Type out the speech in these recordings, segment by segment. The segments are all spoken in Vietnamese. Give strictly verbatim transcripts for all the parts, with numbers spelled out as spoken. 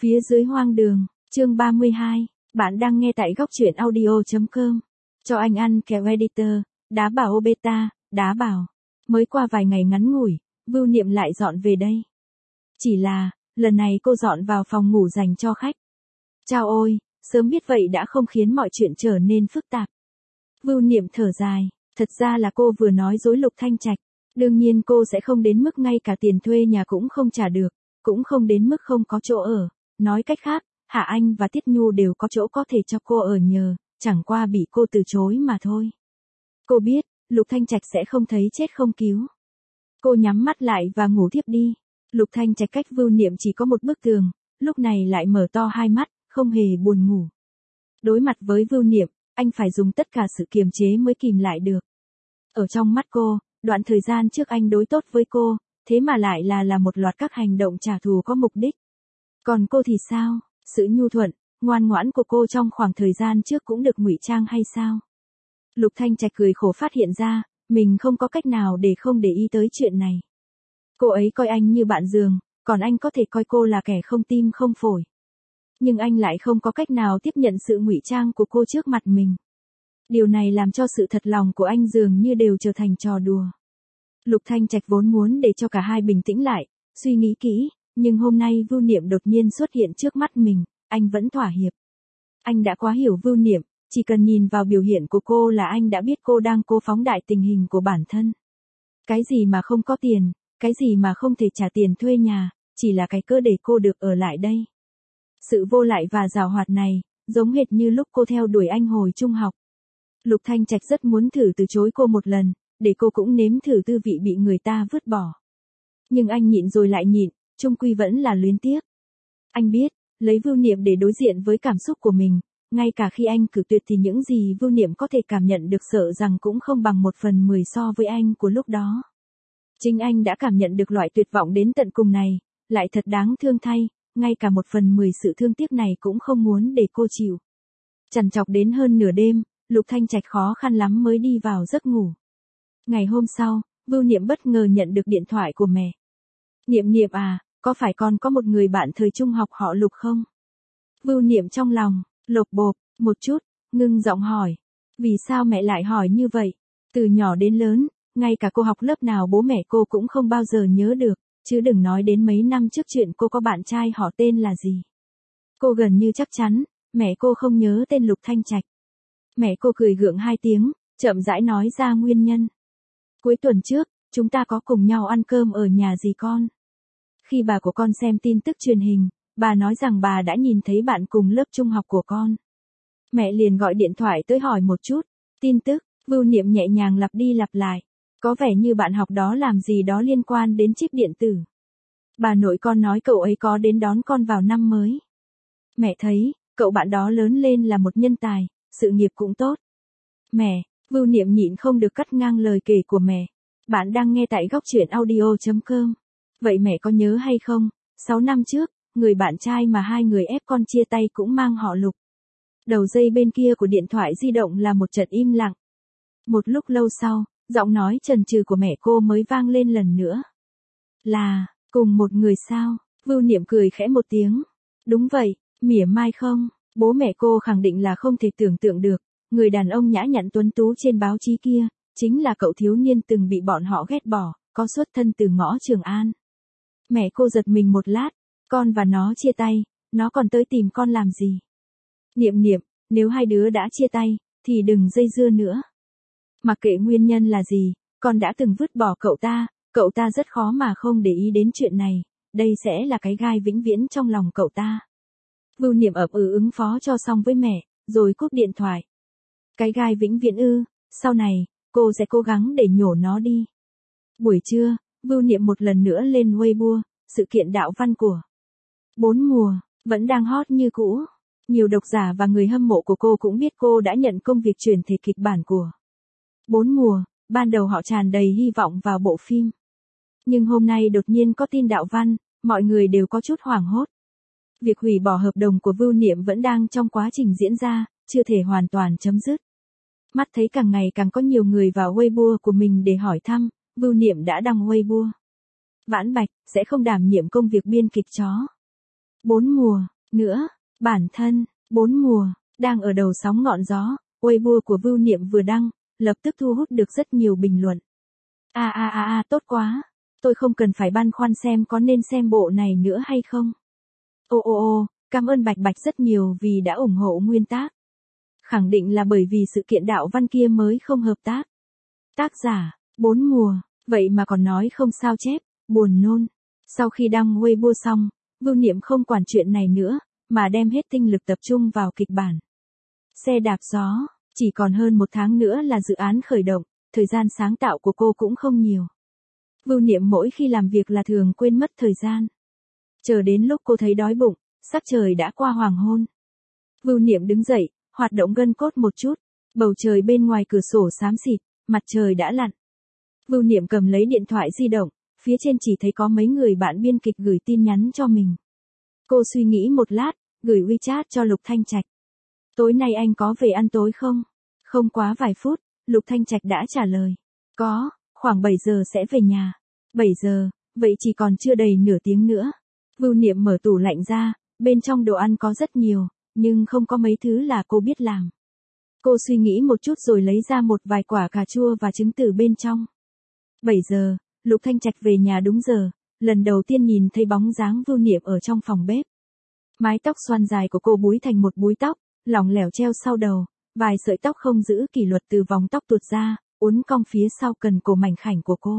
Phía dưới hoang đường, chương ba mươi hai, bạn đang nghe tại góc truyện audio chấm com. Cho anh ăn kèo editor, đá bảo beta, đá bảo. Mới qua vài ngày ngắn ngủi, Vưu Niệm lại dọn về đây. Chỉ là, lần này cô dọn vào phòng ngủ dành cho khách. Chao ôi, sớm biết vậy đã không khiến mọi chuyện trở nên phức tạp. Vưu Niệm thở dài, thật ra là cô vừa nói dối Lục Thanh Trạch. Đương nhiên cô sẽ không đến mức ngay cả tiền thuê nhà cũng không trả được, cũng không đến mức không có chỗ ở. Nói cách khác, Hạ Anh và Tiết Nhu đều có chỗ có thể cho cô ở nhờ, chẳng qua bị cô từ chối mà thôi. Cô biết, Lục Thanh Trạch sẽ không thấy chết không cứu. Cô nhắm mắt lại và ngủ thiếp đi. Lục Thanh Trạch cách Vưu Niệm chỉ có một bức tường, lúc này lại mở to hai mắt, không hề buồn ngủ. Đối mặt với Vưu Niệm, anh phải dùng tất cả sự kiềm chế mới kìm lại được. Ở trong mắt cô, đoạn thời gian trước anh đối tốt với cô, thế mà lại là là một loạt các hành động trả thù có mục đích. Còn cô thì sao? Sự nhu thuận, ngoan ngoãn của cô trong khoảng thời gian trước cũng được ngụy trang hay sao? Lục Thanh Trạch cười khổ phát hiện ra, mình không có cách nào để không để ý tới chuyện này. Cô ấy coi anh như bạn giường, còn anh có thể coi cô là kẻ không tim không phổi. Nhưng anh lại không có cách nào tiếp nhận sự ngụy trang của cô trước mặt mình. Điều này làm cho sự thật lòng của anh dường như đều trở thành trò đùa. Lục Thanh Trạch vốn muốn để cho cả hai bình tĩnh lại, suy nghĩ kỹ, nhưng hôm nay Vưu Niệm đột nhiên xuất hiện trước mắt mình, anh vẫn thỏa hiệp. Anh đã quá hiểu Vưu Niệm, chỉ cần nhìn vào biểu hiện của cô là anh đã biết cô đang cố phóng đại tình hình của bản thân. Cái gì mà không có tiền, cái gì mà không thể trả tiền thuê nhà, chỉ là cái cớ để cô được ở lại đây. Sự vô lại và giảo hoạt này, giống hệt như lúc cô theo đuổi anh hồi trung học. Lục Thanh Trạch rất muốn thử từ chối cô một lần, để cô cũng nếm thử tư vị bị người ta vứt bỏ. Nhưng anh nhịn rồi lại nhịn, chung quy vẫn là luyến tiếc. Anh biết, lấy Vưu Niệm để đối diện với cảm xúc của mình, ngay cả khi anh cử tuyệt thì những gì Vưu Niệm có thể cảm nhận được sợ rằng cũng không bằng một phần mười so với anh của lúc đó. Chính anh đã cảm nhận được loại tuyệt vọng đến tận cùng này, lại thật đáng thương thay, ngay cả một phần mười sự thương tiếc này cũng không muốn để cô chịu. Trằn trọc đến hơn nửa đêm, Lục Thanh Trạch khó khăn lắm mới đi vào giấc ngủ. Ngày hôm sau, Vưu Niệm bất ngờ nhận được điện thoại của mẹ. Niệm Niệm à, có phải con có một người bạn thời trung học họ Lục không? Vưu Niệm trong lòng, lột bộp, một chút, ngưng giọng hỏi. Vì sao mẹ lại hỏi như vậy? Từ nhỏ đến lớn, ngay cả cô học lớp nào bố mẹ cô cũng không bao giờ nhớ được, chứ đừng nói đến mấy năm trước chuyện cô có bạn trai họ tên là gì. Cô gần như chắc chắn, mẹ cô không nhớ tên Lục Thanh Trạch. Mẹ cô cười gượng hai tiếng, chậm rãi nói ra nguyên nhân. Cuối tuần trước, chúng ta có cùng nhau ăn cơm ở nhà dì con. Khi bà của con xem tin tức truyền hình, bà nói rằng bà đã nhìn thấy bạn cùng lớp trung học của con. Mẹ liền gọi điện thoại tới hỏi một chút. Tin tức, Vưu Niệm nhẹ nhàng lặp đi lặp lại. Có vẻ như bạn học đó làm gì đó liên quan đến chip điện tử. Bà nội con nói cậu ấy có đến đón con vào năm mới. Mẹ thấy, cậu bạn đó lớn lên là một nhân tài, sự nghiệp cũng tốt. Mẹ, Vưu Niệm nhịn không được cắt ngang lời kể của mẹ. Bạn đang nghe tại góc truyện audio chấm com. Vậy mẹ có nhớ hay không, sáu năm trước, người bạn trai mà hai người ép con chia tay cũng mang họ Lục. Đầu dây bên kia của điện thoại di động là một trận im lặng. Một lúc lâu sau, giọng nói chần chừ của mẹ cô mới vang lên lần nữa. Là, cùng một người sao? Vưu Niệm cười khẽ một tiếng. Đúng vậy, mỉa mai không? Bố mẹ cô khẳng định là không thể tưởng tượng được, người đàn ông nhã nhặn tuấn tú trên báo chí kia, chính là cậu thiếu niên từng bị bọn họ ghét bỏ, có xuất thân từ ngõ Trường An. Mẹ cô giật mình một lát, con và nó chia tay, nó còn tới tìm con làm gì? Niệm Niệm, nếu hai đứa đã chia tay, thì đừng dây dưa nữa. Mặc kệ nguyên nhân là gì, con đã từng vứt bỏ cậu ta, cậu ta rất khó mà không để ý đến chuyện này, đây sẽ là cái gai vĩnh viễn trong lòng cậu ta. Vưu Niệm ậm ừ ứng phó cho xong với mẹ, rồi cúp điện thoại. Cái gai vĩnh viễn ư, sau này, cô sẽ cố gắng để nhổ nó đi. Buổi trưa, Vưu Niệm một lần nữa lên Weibo, sự kiện đạo văn của Bốn Mùa, vẫn đang hot như cũ. Nhiều độc giả và người hâm mộ của cô cũng biết cô đã nhận công việc chuyển thể kịch bản của Bốn Mùa, ban đầu họ tràn đầy hy vọng vào bộ phim. Nhưng hôm nay đột nhiên có tin đạo văn, mọi người đều có chút hoảng hốt. Việc hủy bỏ hợp đồng của Vưu Niệm vẫn đang trong quá trình diễn ra, chưa thể hoàn toàn chấm dứt. Mắt thấy càng ngày càng có nhiều người vào Weibo của mình để hỏi thăm, Vưu Niệm đã đăng Weibo. Vãn Bạch, sẽ không đảm nhiệm công việc biên kịch chó. Bốn Mùa, nữa, bản thân, bốn mùa, đang ở đầu sóng ngọn gió, Weibo của Vưu Niệm vừa đăng, lập tức thu hút được rất nhiều bình luận. A a a a tốt quá, tôi không cần phải băn khoăn xem có nên xem bộ này nữa hay không. Ô ô ô, cảm ơn Bạch Bạch rất nhiều vì đã ủng hộ nguyên tác. Khẳng định là bởi vì sự kiện đạo văn kia mới không hợp tác. Tác giả, bốn mùa, vậy mà còn nói không sao chép, buồn nôn. Sau khi đăng Weibo xong, Vưu Niệm không quản chuyện này nữa, mà đem hết tinh lực tập trung vào kịch bản. Xe đạp gió, chỉ còn hơn một tháng nữa là dự án khởi động, thời gian sáng tạo của cô cũng không nhiều. Vưu Niệm mỗi khi làm việc là thường quên mất thời gian. Chờ đến lúc cô thấy đói bụng, sắc trời đã qua hoàng hôn. Vưu Niệm đứng dậy, hoạt động gân cốt một chút, bầu trời bên ngoài cửa sổ xám xịt, mặt trời đã lặn. Vưu Niệm cầm lấy điện thoại di động, phía trên chỉ thấy có mấy người bạn biên kịch gửi tin nhắn cho mình. Cô suy nghĩ một lát, gửi WeChat cho Lục Thanh Trạch. Tối nay anh có về ăn tối không? Không quá vài phút, Lục Thanh Trạch đã trả lời. Có, khoảng bảy giờ sẽ về nhà. bảy giờ, vậy chỉ còn chưa đầy nửa tiếng nữa. Vưu Niệm mở tủ lạnh ra, bên trong đồ ăn có rất nhiều, nhưng không có mấy thứ là cô biết làm. Cô suy nghĩ một chút rồi lấy ra một vài quả cà chua và trứng từ bên trong. bảy giờ, Lục Thanh Trạch về nhà đúng giờ, lần đầu tiên nhìn thấy bóng dáng Vưu Niệm ở trong phòng bếp. Mái tóc xoăn dài của cô búi thành một búi tóc, lỏng lẻo treo sau đầu, vài sợi tóc không giữ kỷ luật từ vòng tóc tuột ra, uốn cong phía sau cần cổ mảnh khảnh của cô.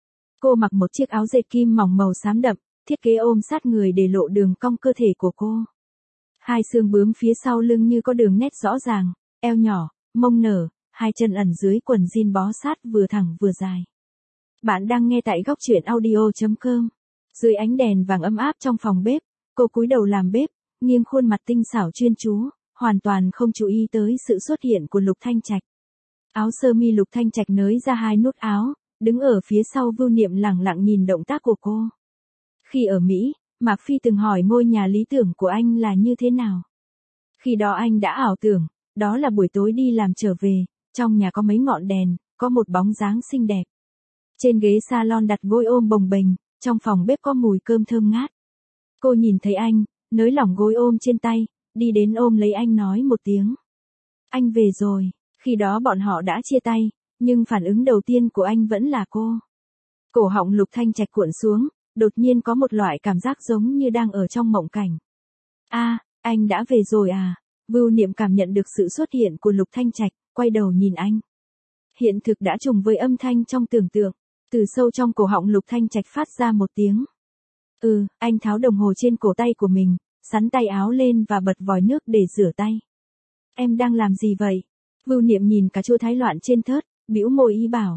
Cô mặc một chiếc áo dệt kim mỏng màu xám đậm, thiết kế ôm sát người để lộ đường cong cơ thể của cô. Hai xương bướm phía sau lưng như có đường nét rõ ràng, eo nhỏ, mông nở, hai chân ẩn dưới quần jean bó sát vừa thẳng vừa dài. Bạn đang nghe tại góc truyện audio chấm com. Dưới ánh đèn vàng ấm áp trong phòng bếp, cô cúi đầu làm bếp, nghiêng khuôn mặt tinh xảo chuyên chú, hoàn toàn không chú ý tới sự xuất hiện của Lục Thanh Trạch. Áo sơ mi Lục Thanh Trạch nới ra hai nút áo, đứng ở phía sau Vưu Niệm lẳng lặng nhìn động tác của cô. Khi ở Mỹ, Mạc Phi từng hỏi ngôi nhà lý tưởng của anh là như thế nào. Khi đó anh đã ảo tưởng, đó là buổi tối đi làm trở về, trong nhà có mấy ngọn đèn, có một bóng dáng xinh đẹp. Trên ghế salon đặt gối ôm bồng bềnh, trong phòng bếp có mùi cơm thơm ngát. Cô nhìn thấy anh, nới lỏng gối ôm trên tay, đi đến ôm lấy anh nói một tiếng. Anh về rồi, khi đó bọn họ đã chia tay, nhưng phản ứng đầu tiên của anh vẫn là cô. Cổ họng Lục Thanh Trạch cuộn xuống, đột nhiên có một loại cảm giác giống như đang ở trong mộng cảnh. A, à, anh đã về rồi à? Vưu Niệm cảm nhận được sự xuất hiện của Lục Thanh Trạch, quay đầu nhìn anh. Hiện thực đã trùng với âm thanh trong tưởng tượng, từ sâu trong cổ họng Lục Thanh Trạch phát ra một tiếng. Ừ, anh tháo đồng hồ trên cổ tay của mình, sắn tay áo lên và bật vòi nước để rửa tay. Em đang làm gì vậy? Vưu Niệm nhìn cà chua thái loạn trên thớt, bĩu môi ý bảo.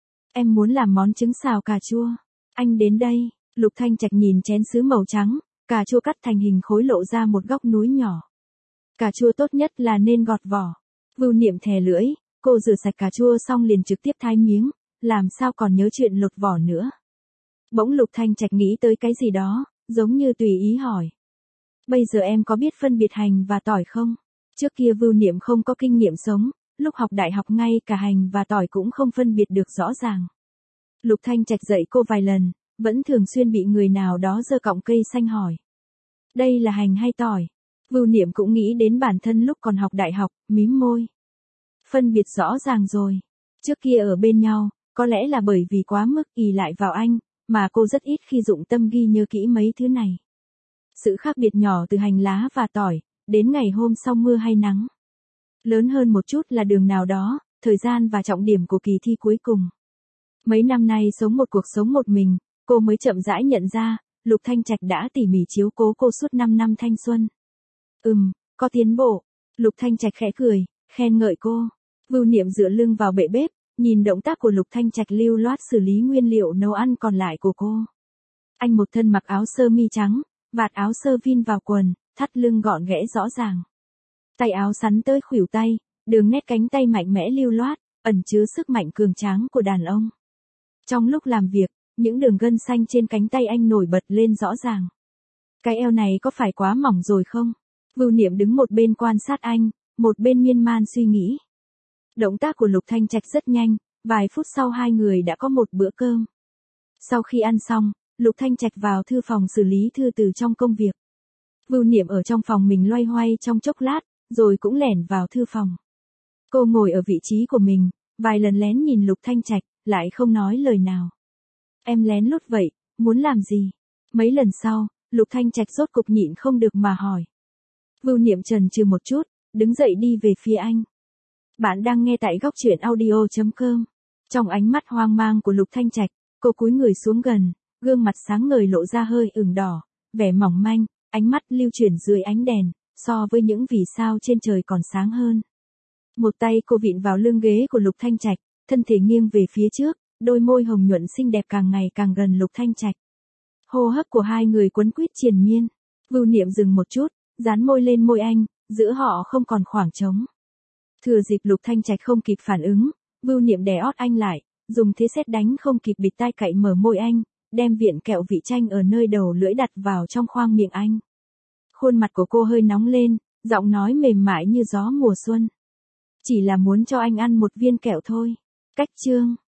Em muốn làm món trứng xào cà chua. Anh đến đây. Lục Thanh Trạch nhìn chén sứ màu trắng, cà chua cắt thành hình khối lộ ra một góc núi nhỏ. Cà chua tốt nhất là nên gọt vỏ. Vưu Niệm thè lưỡi, cô rửa sạch cà chua xong liền trực tiếp thái miếng, làm sao còn nhớ chuyện lột vỏ nữa. Bỗng Lục Thanh Trạch nghĩ tới cái gì đó, giống như tùy ý hỏi. Bây giờ em có biết phân biệt hành và tỏi không? Trước kia Vưu Niệm không có kinh nghiệm sống, lúc học đại học ngay cả hành và tỏi cũng không phân biệt được rõ ràng. Lục Thanh Trạch dạy cô vài lần, vẫn thường xuyên bị người nào đó giơ cọng cây xanh hỏi. Đây là hành hay tỏi? Vưu Niệm cũng nghĩ đến bản thân lúc còn học đại học, mím môi. Phân biệt rõ ràng rồi. Trước kia ở bên nhau, có lẽ là bởi vì quá mức ỷ lại vào anh, mà cô rất ít khi dụng tâm ghi nhớ kỹ mấy thứ này. Sự khác biệt nhỏ từ hành lá và tỏi, đến ngày hôm sau mưa hay nắng. Lớn hơn một chút là đường nào đó, thời gian và trọng điểm của kỳ thi cuối cùng. Mấy năm nay sống một cuộc sống một mình, cô mới chậm rãi nhận ra, Lục Thanh Trạch đã tỉ mỉ chiếu cố cô suốt năm năm thanh xuân. Ừm, có tiến bộ. Lục Thanh Trạch khẽ cười, khen ngợi cô. Vưu Niệm dựa lưng vào bệ bếp, nhìn động tác của Lục Thanh Trạch lưu loát xử lý nguyên liệu nấu ăn còn lại của cô. Anh một thân mặc áo sơ mi trắng, vạt áo sơ vin vào quần, thắt lưng gọn ghẽ rõ ràng. Tay áo sắn tới khuỷu tay, đường nét cánh tay mạnh mẽ lưu loát, ẩn chứa sức mạnh cường tráng của đàn ông. Trong lúc làm việc, những đường gân xanh trên cánh tay anh nổi bật lên rõ ràng. Cái eo này có phải quá mỏng rồi không? Vưu Niệm đứng một bên quan sát anh, một bên miên man suy nghĩ. Động tác của Lục Thanh Trạch rất nhanh, vài phút sau hai người đã có một bữa cơm. Sau khi ăn xong, Lục Thanh Trạch vào thư phòng xử lý thư từ trong công việc. Vưu Niệm ở trong phòng mình loay hoay trong chốc lát, rồi cũng lẻn vào thư phòng. Cô ngồi ở vị trí của mình, vài lần lén nhìn Lục Thanh Trạch, lại không nói lời nào. Em lén lút vậy, muốn làm gì? Mấy lần sau, Lục Thanh Trạch rốt cục nhịn không được mà hỏi. Vưu Niệm chần chừ một chút, đứng dậy đi về phía anh. Bạn đang nghe tại góc truyện audio chấm com. Trong ánh mắt hoang mang của Lục Thanh Trạch, cô cúi người xuống gần, gương mặt sáng ngời lộ ra hơi ửng đỏ, vẻ mỏng manh, ánh mắt lưu chuyển dưới ánh đèn, so với những vì sao trên trời còn sáng hơn. Một tay cô vịn vào lưng ghế của Lục Thanh Trạch, thân thể nghiêng về phía trước, đôi môi hồng nhuận xinh đẹp càng ngày càng gần Lục Thanh Trạch. Hô hấp của hai người quấn quýt triền miên. Vưu Niệm dừng một chút, dán môi lên môi anh, giữa họ không còn khoảng trống. Thừa dịp Lục Thanh Trạch không kịp phản ứng, Vưu Niệm đè ót anh lại, dùng thế sét đánh không kịp bịt tai cậy mở môi anh, đem viện kẹo vị chanh ở nơi đầu lưỡi đặt vào trong khoang miệng anh. Khuôn mặt của cô hơi nóng lên, giọng nói mềm mại như gió mùa xuân. Chỉ là muốn cho anh ăn một viên kẹo thôi. Cách chương